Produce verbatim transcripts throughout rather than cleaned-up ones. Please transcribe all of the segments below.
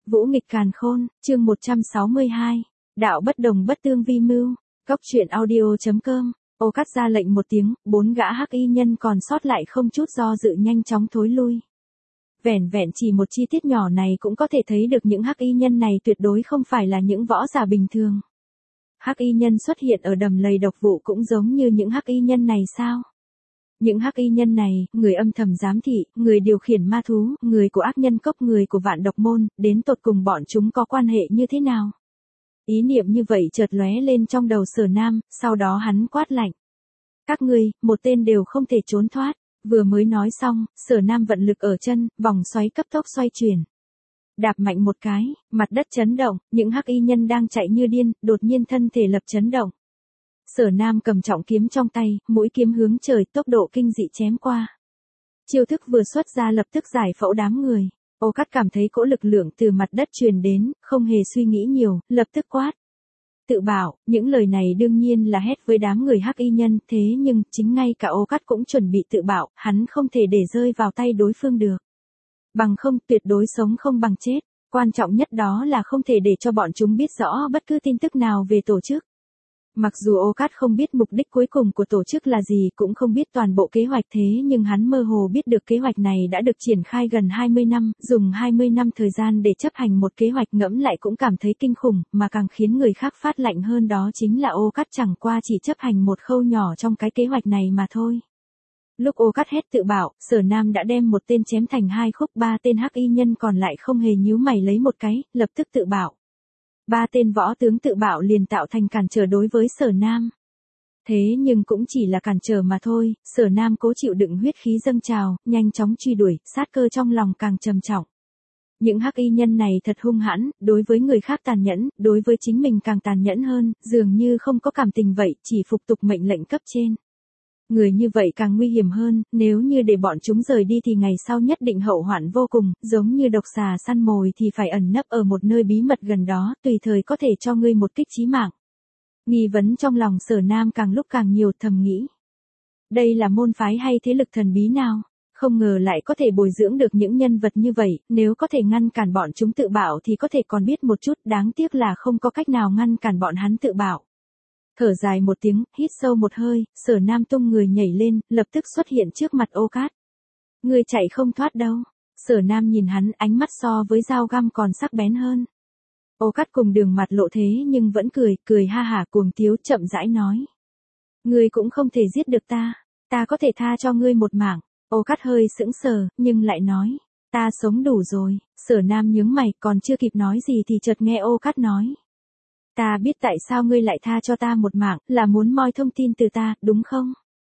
Vũ nghịch càn khôn, chương một trăm sáu mươi hai. Đạo bất đồng bất tương vi mưu. Góc truyện audio.com. Ô cắt ra lệnh một tiếng, bốn gã hắc y nhân còn sót lại không chút do dự nhanh chóng thối lui. Vẻn vẹn chỉ một chi tiết nhỏ này cũng có thể thấy được những hắc y nhân này tuyệt đối không phải là những võ giả bình thường. Hắc y nhân xuất hiện ở đầm lầy độc vụ cũng giống như những hắc y nhân này sao? Những hắc y nhân này, người âm thầm giám thị, người điều khiển ma thú, người của ác nhân cốc, người của vạn độc môn, đến tột cùng bọn chúng có quan hệ như thế nào? Ý niệm như vậy chợt lóe lên trong đầu Sở Nam, sau đó hắn quát lạnh. Các ngươi, một tên đều không thể trốn thoát. Vừa mới nói xong, Sở Nam vận lực ở chân, vòng xoáy cấp tốc xoay chuyển. Đạp mạnh một cái, mặt đất chấn động, những hắc y nhân đang chạy như điên, đột nhiên thân thể lập chấn động. Sở Nam cầm trọng kiếm trong tay, mũi kiếm hướng trời, tốc độ kinh dị chém qua. Chiêu thức vừa xuất ra lập tức giải phẫu đám người. Ô Cát cảm thấy cỗ lực lượng từ mặt đất truyền đến, không hề suy nghĩ nhiều, lập tức quát. Tự bảo, những lời này đương nhiên là hét với đám người hắc y nhân, thế nhưng, chính ngay cả Ô Cát cũng chuẩn bị tự bảo, hắn không thể để rơi vào tay đối phương được. Bằng không, tuyệt đối sống không bằng chết, quan trọng nhất đó là không thể để cho bọn chúng biết rõ bất cứ tin tức nào về tổ chức. Mặc dù Ô Cát không biết mục đích cuối cùng của tổ chức là gì, cũng không biết toàn bộ kế hoạch, thế nhưng hắn mơ hồ biết được kế hoạch này đã được triển khai gần hai mươi năm, dùng hai mươi năm thời gian để chấp hành một kế hoạch, ngẫm lại cũng cảm thấy kinh khủng, mà càng khiến người khác phát lạnh hơn đó chính là Ô Cát chẳng qua chỉ chấp hành một khâu nhỏ trong cái kế hoạch này mà thôi. Lúc Ô Cát hét tự bảo, Sở Nam đã đem một tên chém thành hai khúc, ba tên hắc y nhân còn lại không hề nhíu mày lấy một cái, lập tức tự bảo. Ba tên võ tướng tự bạo liền tạo thành cản trở đối với Sở Nam. Thế nhưng cũng chỉ là cản trở mà thôi, Sở Nam cố chịu đựng huyết khí dâng trào, nhanh chóng truy đuổi, sát cơ trong lòng càng trầm trọng. Những hắc y nhân này thật hung hãn, đối với người khác tàn nhẫn, đối với chính mình càng tàn nhẫn hơn, dường như không có cảm tình vậy, chỉ phục tục mệnh lệnh cấp trên. Người như vậy càng nguy hiểm hơn, nếu như để bọn chúng rời đi thì ngày sau nhất định hậu hoạn vô cùng, giống như độc xà săn mồi thì phải ẩn nấp ở một nơi bí mật gần đó, tùy thời có thể cho ngươi một kích chí mạng. Nghi vấn trong lòng Sở Nam càng lúc càng nhiều, thầm nghĩ. Đây là môn phái hay thế lực thần bí nào? Không ngờ lại có thể bồi dưỡng được những nhân vật như vậy, nếu có thể ngăn cản bọn chúng tự bạo thì có thể còn biết một chút, đáng tiếc là không có cách nào ngăn cản bọn hắn tự bạo. Thở dài một tiếng, hít sâu một hơi, Sở Nam tung người nhảy lên, lập tức xuất hiện trước mặt Ô Cát. Ngươi chạy không thoát đâu. Sở Nam nhìn hắn, ánh mắt so với dao găm còn sắc bén hơn. Ô Cát cùng Đường mặt lộ thế nhưng vẫn cười, cười ha hả cuồng tiếu, chậm rãi nói. Ngươi cũng không thể giết được ta, ta có thể tha cho ngươi một mạng. Ô Cát hơi sững sờ, nhưng lại nói. Ta sống đủ rồi. Sở Nam nhướng mày, còn chưa kịp nói gì thì chợt nghe Ô Cát nói. Ta biết tại sao ngươi lại tha cho ta một mạng, là muốn moi thông tin từ ta, đúng không?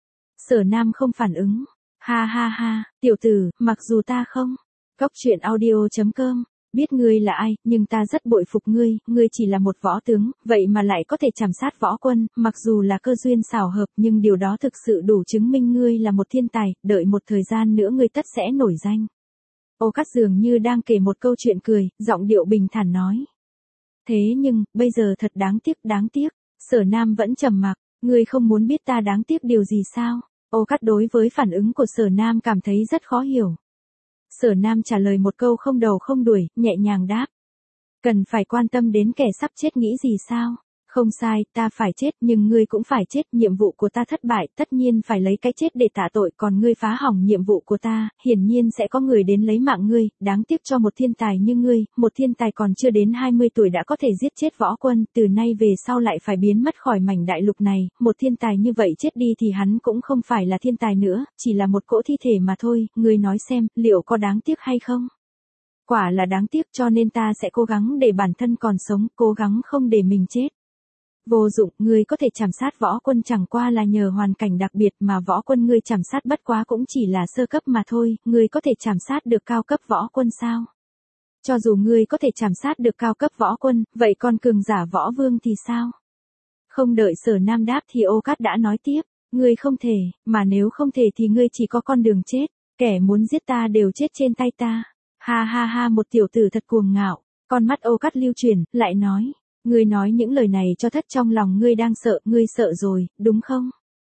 Sở Nam không phản ứng. Ha ha ha, tiểu tử, mặc dù ta không. Góc truyện audio.com. Biết ngươi là ai, nhưng ta rất bội phục ngươi, ngươi chỉ là một võ tướng, vậy mà lại có thể chảm sát võ quân, mặc dù là cơ duyên xảo hợp, nhưng điều đó thực sự đủ chứng minh ngươi là một thiên tài, đợi một thời gian nữa ngươi tất sẽ nổi danh. Ô Cát dường như đang kể một câu chuyện cười, giọng điệu bình thản nói. Thế nhưng, bây giờ thật đáng tiếc, đáng tiếc. Sở Nam vẫn trầm mặc, ngươi không muốn biết ta đáng tiếc điều gì sao? Ô Cát đối với phản ứng của Sở Nam cảm thấy rất khó hiểu. Sở Nam trả lời một câu không đầu không đuôi, nhẹ nhàng đáp. Cần phải quan tâm đến kẻ sắp chết nghĩ gì sao? Không sai, ta phải chết, nhưng ngươi cũng phải chết, nhiệm vụ của ta thất bại, tất nhiên phải lấy cái chết để tạ tội, còn ngươi phá hỏng nhiệm vụ của ta, hiển nhiên sẽ có người đến lấy mạng ngươi, đáng tiếc cho một thiên tài như ngươi, một thiên tài còn chưa đến hai mươi tuổi đã có thể giết chết võ quân, từ nay về sau lại phải biến mất khỏi mảnh đại lục này, một thiên tài như vậy chết đi thì hắn cũng không phải là thiên tài nữa, chỉ là một cỗ thi thể mà thôi, ngươi nói xem, liệu có đáng tiếc hay không? Quả là đáng tiếc, cho nên ta sẽ cố gắng để bản thân còn sống, cố gắng không để mình chết. Vô dụng, ngươi có thể chảm sát võ quân chẳng qua là nhờ hoàn cảnh đặc biệt, mà võ quân ngươi chảm sát bất quá cũng chỉ là sơ cấp mà thôi, ngươi có thể chảm sát được cao cấp võ quân sao? Cho dù ngươi có thể chảm sát được cao cấp võ quân, vậy còn cường giả võ vương thì sao? Không đợi Sở Nam đáp thì Ô Cát đã nói tiếp, ngươi không thể, mà nếu không thể thì ngươi chỉ có con đường chết, kẻ muốn giết ta đều chết trên tay ta. Ha ha ha, một tiểu tử thật cuồng ngạo. Con mắt Ô Cát lưu chuyển, lại nói. Ngươi nói những lời này cho thất trong lòng ngươi đang sợ, ngươi sợ rồi, đúng không?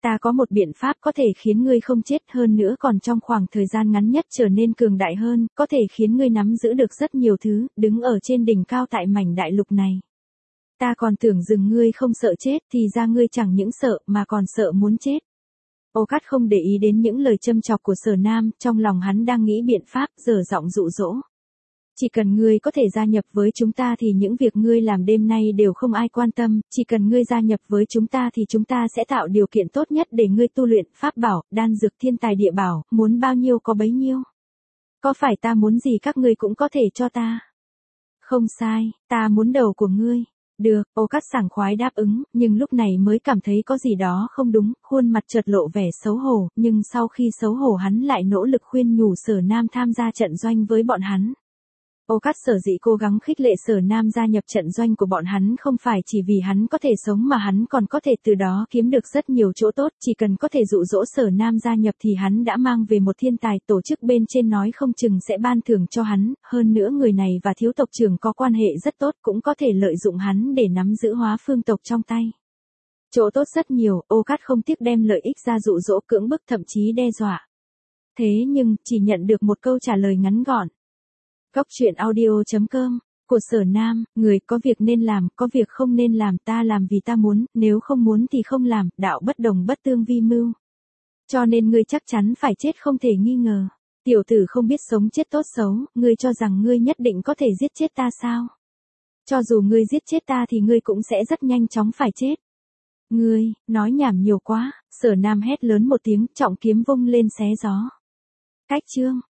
Ta có một biện pháp có thể khiến ngươi không chết, hơn nữa còn trong khoảng thời gian ngắn nhất trở nên cường đại hơn, có thể khiến ngươi nắm giữ được rất nhiều thứ, đứng ở trên đỉnh cao tại mảnh đại lục này. Ta còn tưởng rằng ngươi không sợ chết, thì ra ngươi chẳng những sợ mà còn sợ muốn chết. Ô Cát không để ý đến những lời châm chọc của Sở Nam, trong lòng hắn đang nghĩ biện pháp, dở giọng dụ dỗ. Chỉ cần ngươi có thể gia nhập với chúng ta thì những việc ngươi làm đêm nay đều không ai quan tâm, chỉ cần ngươi gia nhập với chúng ta thì chúng ta sẽ tạo điều kiện tốt nhất để ngươi tu luyện, pháp bảo, đan dược, thiên tài địa bảo, muốn bao nhiêu có bấy nhiêu. Có phải ta muốn gì các ngươi cũng có thể cho ta? Không sai, ta muốn đầu của ngươi. Được, Ô Cát sảng khoái đáp ứng, nhưng lúc này mới cảm thấy có gì đó không đúng, khuôn mặt chợt lộ vẻ xấu hổ, nhưng sau khi xấu hổ hắn lại nỗ lực khuyên nhủ Sở Nam tham gia trận doanh với bọn hắn. Ô Cát sở dĩ cố gắng khích lệ Sở Nam gia nhập trận doanh của bọn hắn không phải chỉ vì hắn có thể sống mà hắn còn có thể từ đó kiếm được rất nhiều chỗ tốt, chỉ cần có thể dụ dỗ Sở Nam gia nhập thì hắn đã mang về một thiên tài, tổ chức bên trên nói không chừng sẽ ban thưởng cho hắn, hơn nữa người này và thiếu tộc trưởng có quan hệ rất tốt, cũng có thể lợi dụng hắn để nắm giữ Hóa Phương tộc trong tay. Chỗ tốt rất nhiều, Ô Cát không tiếc đem lợi ích ra dụ dỗ, cưỡng bức, thậm chí đe dọa. Thế nhưng, chỉ nhận được một câu trả lời ngắn gọn. Góc truyện audio chấm com, của Sở Nam, người có việc nên làm, có việc không nên làm, ta làm vì ta muốn, nếu không muốn thì không làm, đạo bất đồng bất tương vi mưu. Cho nên ngươi chắc chắn phải chết không thể nghi ngờ. Tiểu tử không biết sống chết tốt xấu, ngươi cho rằng ngươi nhất định có thể giết chết ta sao? Cho dù ngươi giết chết ta thì ngươi cũng sẽ rất nhanh chóng phải chết. Ngươi, nói nhảm nhiều quá, Sở Nam hét lớn một tiếng, trọng kiếm vung lên xé gió. Cách chương.